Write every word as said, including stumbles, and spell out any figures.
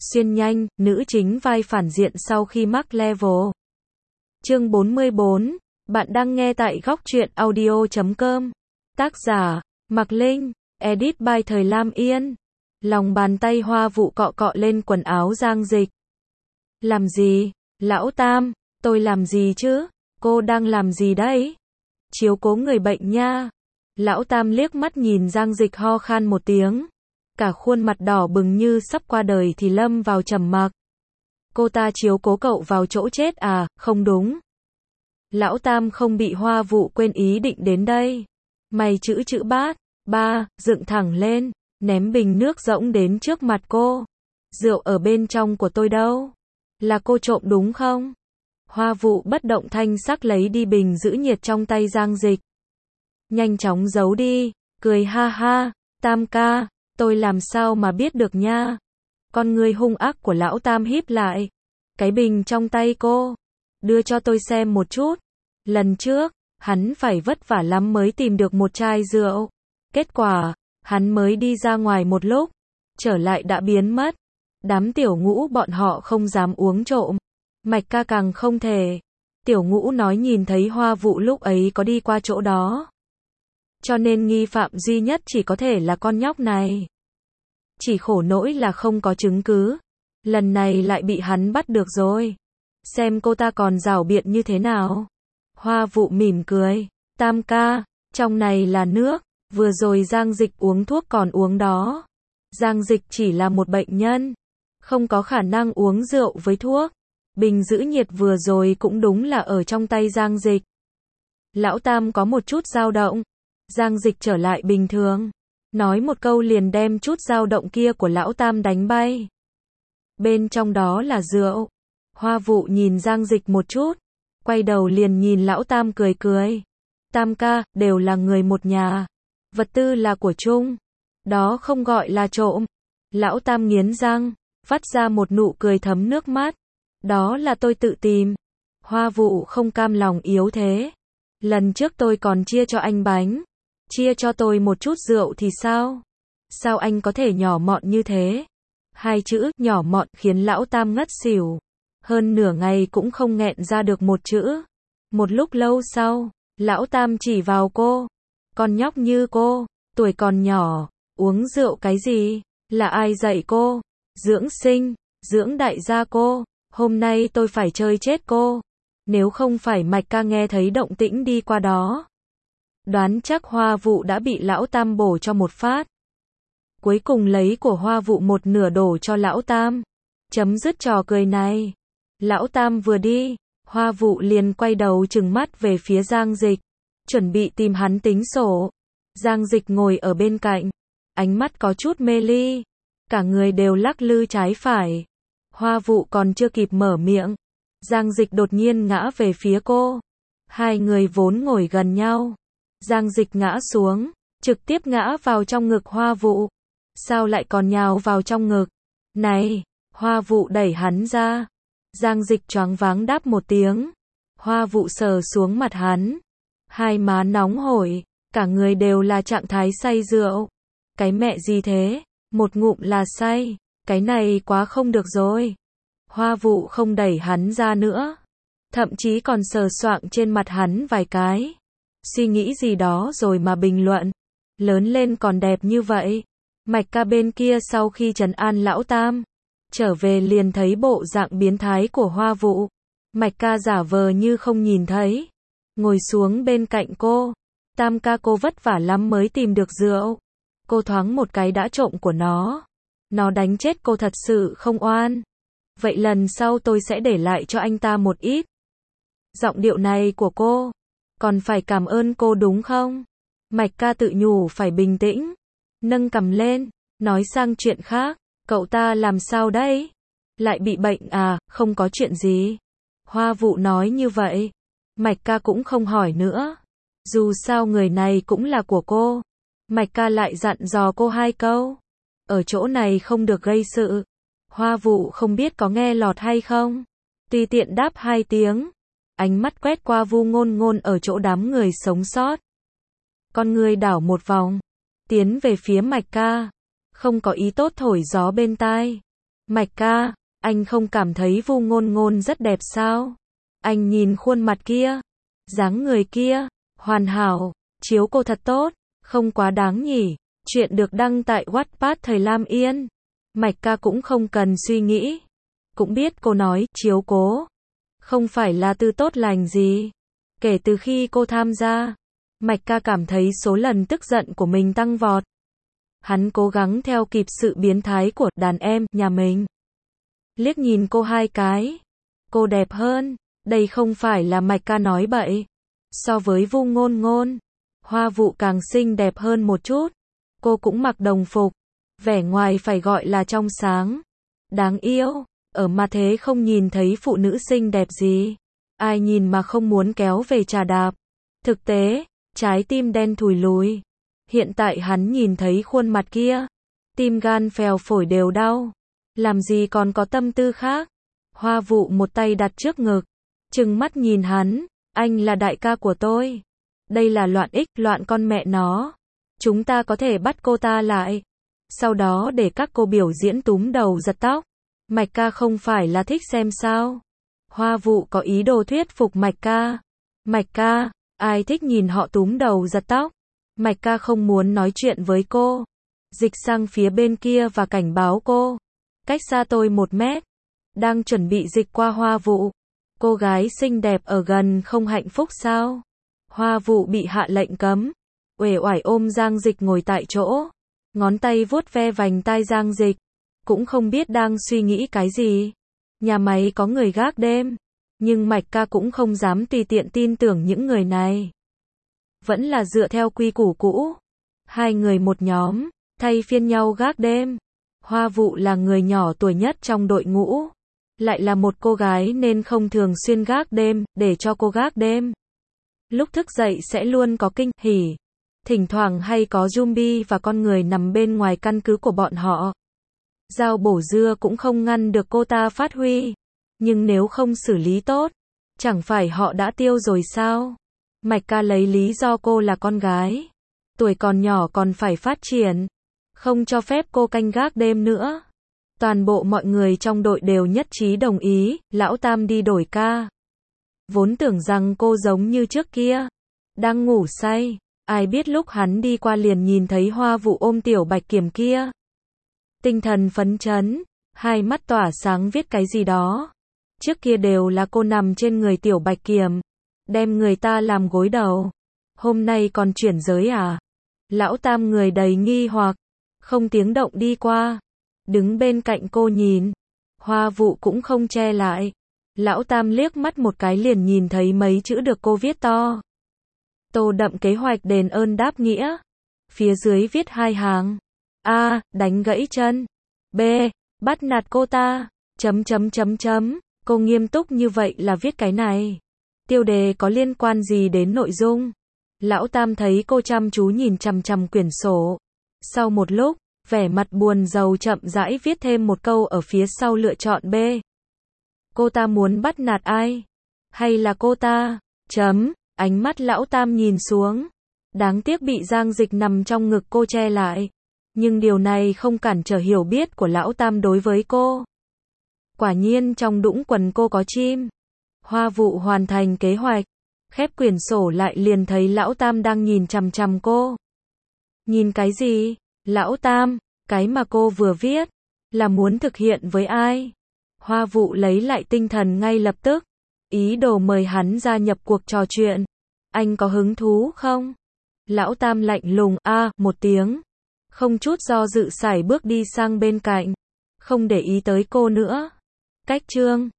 Xuyên nhanh, nữ chính vai phản diện sau khi mắc level. Chương bốn mươi bốn, bạn đang nghe tại góc truyện audio chấm com. Tác giả, Mạc Linh, edit by Thời Lam Yên. Lòng bàn tay Hoa Vụ cọ cọ lên quần áo Giang Dịch. Làm gì? Lão Tam, tôi làm gì chứ? Cô đang làm gì đấy? Chiếu cố người bệnh nha. Lão Tam liếc mắt nhìn Giang Dịch ho khan một tiếng. Cả khuôn mặt đỏ bừng như sắp qua đời thì lâm vào trầm mặc. Cô ta chiếu cố cậu vào chỗ chết à? Không đúng. Lão Tam không bị Hoa Vụ quên ý định đến đây. Mày chữ chữ bát. Ba, dựng thẳng lên, ném bình nước rỗng đến trước mặt cô. Rượu ở bên trong của tôi đâu? Là cô trộm đúng không? Hoa Vụ bất động thanh sắc lấy đi bình giữ nhiệt trong tay Giang Dịch. Nhanh chóng giấu đi, cười ha ha, Tam ca, tôi làm sao mà biết được nha. Con người hung ác của lão Tam híp lại. Cái bình trong tay cô, đưa cho tôi xem một chút. Lần trước, hắn phải vất vả lắm mới tìm được một chai rượu. Kết quả, hắn mới đi ra ngoài một lúc, trở lại đã biến mất. Đám tiểu ngũ bọn họ không dám uống trộm. Mạch ca càng không thể. Tiểu ngũ nói nhìn thấy Hoa Vụ lúc ấy có đi qua chỗ đó. Cho nên nghi phạm duy nhất chỉ có thể là con nhóc này. Chỉ khổ nỗi là không có chứng cứ. Lần này lại bị hắn bắt được rồi. Xem cô ta còn giảo biện như thế nào. Hoa Vụ mỉm cười. Tam ca, trong này là nước. Vừa rồi Giang Dịch uống thuốc còn uống đó. Giang Dịch chỉ là một bệnh nhân. Không có khả năng uống rượu với thuốc. Bình giữ nhiệt vừa rồi cũng đúng là ở trong tay Giang Dịch. Lão Tam có một chút dao động. Giang Dịch trở lại bình thường. Nói một câu liền đem chút dao động kia của Lão Tam đánh bay. Bên trong đó là rượu. Hoa Vụ nhìn Giang Dịch một chút. Quay đầu liền nhìn Lão Tam cười cười. Tam ca, đều là người một nhà. Vật tư là của chung. Đó không gọi là trộm. Lão Tam nghiến răng, vắt ra một nụ cười thấm nước mắt. Đó là tôi tự tìm. Hoa Vụ không cam lòng yếu thế. Lần trước tôi còn chia cho anh bánh. Chia cho tôi một chút rượu thì sao? Sao anh có thể nhỏ mọn như thế? Hai chữ nhỏ mọn khiến Lão Tam ngất xỉu. Hơn nửa ngày cũng không nghẹn ra được một chữ. Một lúc lâu sau, Lão Tam chỉ vào cô. Con nhóc như cô, tuổi còn nhỏ, uống rượu cái gì? Là ai dạy cô? Dưỡng sinh, dưỡng đại gia cô. Hôm nay tôi phải chơi chết cô. Nếu không phải Mạch ca nghe thấy động tĩnh đi qua đó. Đoán chắc Hoa Vụ đã bị Lão Tam bổ cho một phát. Cuối cùng lấy của Hoa Vụ một nửa đổ cho Lão Tam. Chấm dứt trò cười này. Lão Tam vừa đi, Hoa Vụ liền quay đầu trừng mắt về phía Giang Dịch. Chuẩn bị tìm hắn tính sổ. Giang Dịch ngồi ở bên cạnh. Ánh mắt có chút mê ly. Cả người đều lắc lư trái phải. Hoa Vụ còn chưa kịp mở miệng. Giang Dịch đột nhiên ngã về phía cô. Hai người vốn ngồi gần nhau. Giang Dịch ngã xuống. Trực tiếp ngã vào trong ngực Hoa Vụ. Sao lại còn nhào vào trong ngực? Này! Hoa Vụ đẩy hắn ra. Giang Dịch choáng váng đáp một tiếng. Hoa Vụ sờ xuống mặt hắn. Hai má nóng hổi. Cả người đều là trạng thái say rượu. Cái mẹ gì thế? Một ngụm là say. Cái này quá không được rồi. Hoa Vụ không đẩy hắn ra nữa. Thậm chí còn sờ soạng trên mặt hắn vài cái. Suy nghĩ gì đó rồi mà bình luận. Lớn lên còn đẹp như vậy. Mạch ca bên kia sau khi trấn an Lão Tam. Trở về liền thấy bộ dạng biến thái của Hoa Vụ. Mạch ca giả vờ như không nhìn thấy. Ngồi xuống bên cạnh cô. Tam ca cô vất vả lắm mới tìm được rượu. Cô thoáng một cái đã trộm của nó. Nó đánh chết cô thật sự không oan. Vậy lần sau tôi sẽ để lại cho anh ta một ít. Giọng điệu này của cô. Còn phải cảm ơn cô đúng không? Mạch ca tự nhủ phải bình tĩnh. Nâng cằm lên. Nói sang chuyện khác. Cậu ta làm sao đấy? Lại bị bệnh à? Không có chuyện gì. Hoa Vụ nói như vậy. Mạch ca cũng không hỏi nữa. Dù sao người này cũng là của cô. Mạch ca lại dặn dò cô hai câu. Ở chỗ này không được gây sự. Hoa Vụ không biết có nghe lọt hay không. Tùy tiện đáp hai tiếng. Ánh mắt quét qua Vu Ngôn Ngôn ở chỗ đám người sống sót. Con người đảo một vòng. Tiến về phía Mạch ca. Không có ý tốt thổi gió bên tai. Mạch ca, anh không cảm thấy Vu Ngôn Ngôn rất đẹp sao? Anh nhìn khuôn mặt kia, dáng người kia, hoàn hảo, chiếu cô thật tốt, không quá đáng nhỉ? Chuyện được đăng tại Wattpad thời Lam Yên. Mạch ca cũng không cần suy nghĩ. Cũng biết cô nói, chiếu cố. Không phải là từ tốt lành gì. Kể từ khi cô tham gia, Mạch ca cảm thấy số lần tức giận của mình tăng vọt. Hắn cố gắng theo kịp sự biến thái của đàn em nhà mình. Liếc nhìn cô hai cái. Cô đẹp hơn. Đây không phải là Mạch ca nói bậy. So với Vu Ngôn Ngôn, Hoa Vụ càng xinh đẹp hơn một chút. Cô cũng mặc đồng phục. Vẻ ngoài phải gọi là trong sáng. Đáng yêu. Ở mà thế không nhìn thấy phụ nữ xinh đẹp gì. Ai nhìn mà không muốn kéo về trà đạp. Thực tế, trái tim đen thùi lùi. Hiện tại hắn nhìn thấy khuôn mặt kia. Tim gan phèo phổi đều đau. Làm gì còn có tâm tư khác. Hoa Vụ một tay đặt trước ngực. Trừng mắt nhìn hắn. Anh là đại ca của tôi. Đây là loạn ích, loạn con mẹ nó. Chúng ta có thể bắt cô ta lại. Sau đó để các cô biểu diễn túm đầu giật tóc. Mạch ca không phải là thích xem sao. Hoa Vụ có ý đồ thuyết phục Mạch ca. Mạch ca, ai thích nhìn họ túm đầu giật tóc. Mạch ca không muốn nói chuyện với cô. Dịch sang phía bên kia và cảnh báo cô. Cách xa tôi một mét. Đang chuẩn bị dịch qua Hoa Vụ. Cô gái xinh đẹp ở gần không hạnh phúc sao? Hoa Vụ bị hạ lệnh cấm. Uể oải ôm Giang Dịch ngồi tại chỗ. Ngón tay vuốt ve vành tai Giang Dịch. Cũng không biết đang suy nghĩ cái gì. Nhà máy có người gác đêm. Nhưng Mạch ca cũng không dám tùy tiện tin tưởng những người này. Vẫn là dựa theo quy củ cũ. Hai người một nhóm, thay phiên nhau gác đêm. Hoa Vụ là người nhỏ tuổi nhất trong đội ngũ. Lại là một cô gái nên không thường xuyên gác đêm, để cho cô gác đêm. Lúc thức dậy sẽ luôn có kinh hỉ. Thỉnh thoảng hay có zombie và con người nằm bên ngoài căn cứ của bọn họ. Dao bổ dưa cũng không ngăn được cô ta phát huy. Nhưng nếu không xử lý tốt, chẳng phải họ đã tiêu rồi sao? Mạch ca lấy lý do cô là con gái. Tuổi còn nhỏ còn phải phát triển. Không cho phép cô canh gác đêm nữa. Toàn bộ mọi người trong đội đều nhất trí đồng ý, Lão Tam đi đổi ca. Vốn tưởng rằng cô giống như trước kia. Đang ngủ say. Ai biết lúc hắn đi qua liền nhìn thấy Hoa Vụ ôm Tiểu Bạch Kiểm kia. Tinh thần phấn chấn, hai mắt tỏa sáng viết cái gì đó. Trước kia đều là cô nằm trên người Tiểu Bạch Kiểm, đem người ta làm gối đầu. Hôm nay còn chuyển giới à? Lão Tam người đầy nghi hoặc, không tiếng động đi qua, đứng bên cạnh cô nhìn. Hoa Vụ cũng không che lại. Lão Tam liếc mắt một cái liền nhìn thấy mấy chữ được cô viết to. Tô Đậm kế hoạch đền ơn đáp nghĩa. Phía dưới viết hai hàng. A. Đánh gãy chân. B. Bắt nạt cô ta. Chấm chấm chấm chấm. Cô nghiêm túc như vậy là viết cái này. Tiêu đề có liên quan gì đến nội dung? Lão Tam thấy cô chăm chú nhìn chằm chằm quyển sổ. Sau một lúc, vẻ mặt buồn rầu chậm rãi viết thêm một câu ở phía sau lựa chọn B. Cô ta muốn bắt nạt ai? Hay là cô ta? Chấm. Ánh mắt Lão Tam nhìn xuống. Đáng tiếc bị Giang Dịch nằm trong ngực cô che lại. Nhưng điều này không cản trở hiểu biết của Lão Tam đối với cô. Quả nhiên trong đũng quần cô có chim. Hoa Vụ hoàn thành kế hoạch. Khép quyển sổ lại liền thấy Lão Tam đang nhìn chằm chằm cô. Nhìn cái gì? Lão Tam, cái mà cô vừa viết, là muốn thực hiện với ai? Hoa Vụ lấy lại tinh thần ngay lập tức. Ý đồ mời hắn gia nhập cuộc trò chuyện. Anh có hứng thú không? Lão Tam lạnh lùng a à, một tiếng. Không chút do dự sải bước đi sang bên cạnh. Không để ý tới cô nữa. Cách chương